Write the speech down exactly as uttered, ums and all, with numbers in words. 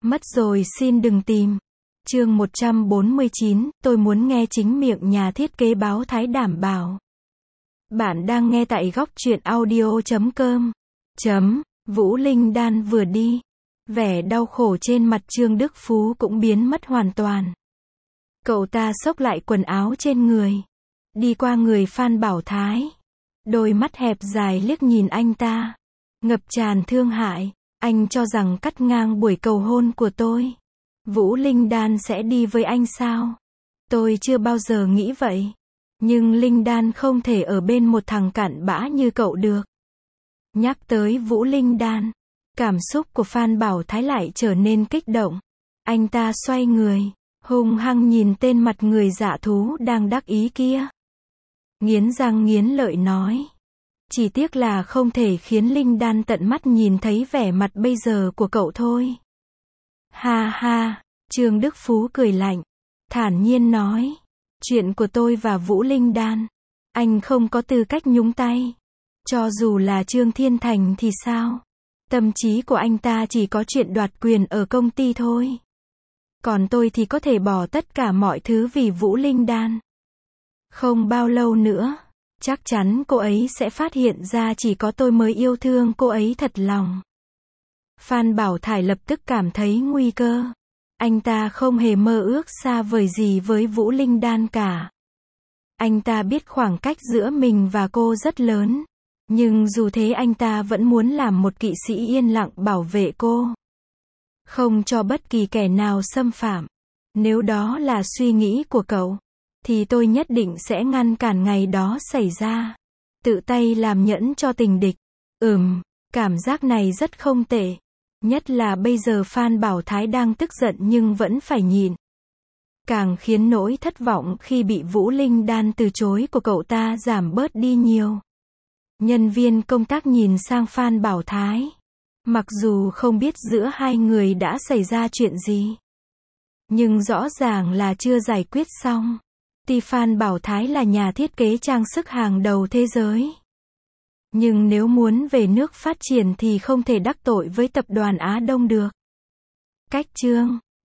Mất rồi xin đừng tìm. Chương một trăm bốn mươi chín, tôi muốn nghe chính miệng nhà thiết kế báo Thái đảm bảo. Bạn đang nghe tại góc truyện audio chấm com. Chấm, Vũ Linh Đan vừa đi. Vẻ đau khổ trên mặt Trương Đức Phú cũng biến mất hoàn toàn. Cậu ta xốc lại quần áo trên người. Đi qua người Phan Bảo Thái. Đôi mắt hẹp dài liếc nhìn anh ta. Ngập tràn thương hại. Anh cho rằng cắt ngang buổi cầu hôn của tôi, Vũ Linh Đan sẽ đi với anh sao? Tôi chưa bao giờ nghĩ vậy. Nhưng Linh Đan không thể ở bên một thằng cặn bã như cậu được. Nhắc tới Vũ Linh Đan, cảm xúc của Phan Bảo Thái lại trở nên kích động. Anh ta xoay người, hung hăng nhìn tên mặt người dạ thú đang đắc ý kia. Nghiến răng nghiến lợi nói. Chỉ tiếc là không thể khiến Linh Đan tận mắt nhìn thấy vẻ mặt bây giờ của cậu thôi. Ha ha, Trương Đức Phú cười lạnh, thản nhiên nói. Chuyện của tôi và Vũ Linh Đan, anh không có tư cách nhúng tay. Cho dù là Trương Thiên Thành thì sao? Tâm trí của anh ta chỉ có chuyện đoạt quyền ở công ty thôi. Còn tôi thì có thể bỏ tất cả mọi thứ vì Vũ Linh Đan. Không bao lâu nữa, chắc chắn cô ấy sẽ phát hiện ra chỉ có tôi mới yêu thương cô ấy thật lòng. Phan Bảo Thái lập tức cảm thấy nguy cơ. Anh ta không hề mơ ước xa vời gì với Vũ Linh Đan cả. Anh ta biết khoảng cách giữa mình và cô rất lớn. Nhưng dù thế anh ta vẫn muốn làm một kỵ sĩ yên lặng bảo vệ cô. Không cho bất kỳ kẻ nào xâm phạm. Nếu đó là suy nghĩ của cậu, thì tôi nhất định sẽ ngăn cản ngày đó xảy ra. Tự tay làm nhẫn cho tình địch. Ừm, cảm giác này rất không tệ. Nhất là bây giờ Phan Bảo Thái đang tức giận nhưng vẫn phải nhịn. Càng khiến nỗi thất vọng khi bị Vũ Linh Đan từ chối của cậu ta giảm bớt đi nhiều. Nhân viên công tác nhìn sang Phan Bảo Thái. Mặc dù không biết giữa hai người đã xảy ra chuyện gì, nhưng rõ ràng là chưa giải quyết xong. Tuy Phan Bảo Thái là nhà thiết kế trang sức hàng đầu thế giới, nhưng nếu muốn về nước phát triển thì không thể đắc tội với tập đoàn Á Đông được. Cách chương